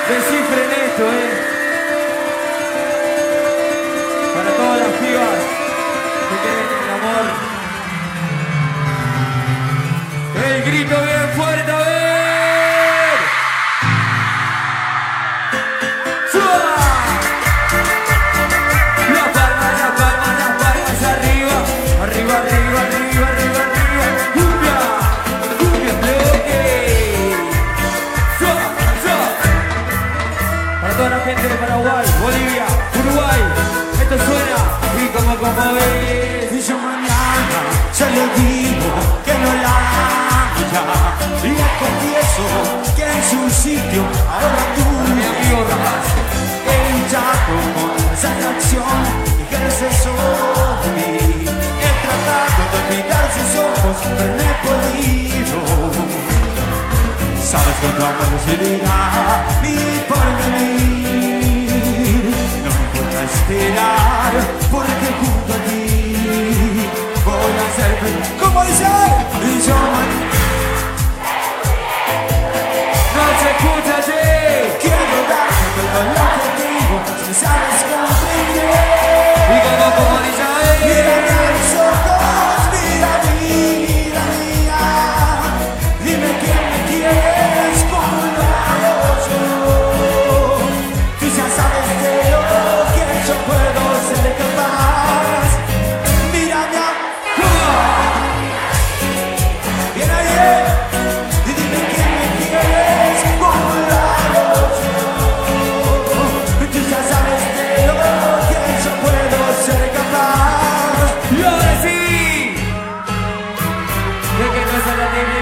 Descifren esto, para todas las pibas que quieren el amor. El grito bien fuerte, a ver. ¡Suba! Las palmas arriba. Arriba, arriba, arriba, arriba, arriba. Cumbia, cumbia, bloque. ¡Suba, suba! Para toda la gente de Paraguay, Bolivia, Uruguay, esto suena y como ves. Y yo mañana ya le digo que no la haya. Y le confieso que en su sitio ahora tú, mi amigo Ramás, ella como esa reacción y que es eso de mí. He tratado de olvidar sus ojos, pero no he podido. Sabes cuánto amo recibirá mi porvenir. No me importa esperar, porque junto a ti voy a ser feliz. ¿Cómo dice? Y yo no se escucha allí. quiero darte todo lo que tengo, si sabes comprender. Y como dice ahí. Mírame a los ojos, mira vida mía. Dime quién me quieres como lo hago yo. Tú ya sabes de lo que yo puedo ser capaz. Mírame a... Bien ahí, y dime quién me quieres como lo hago yo. Tú ya sabes de lo que yo puedo ser capaz. Y ahora sí, de que no es la TV.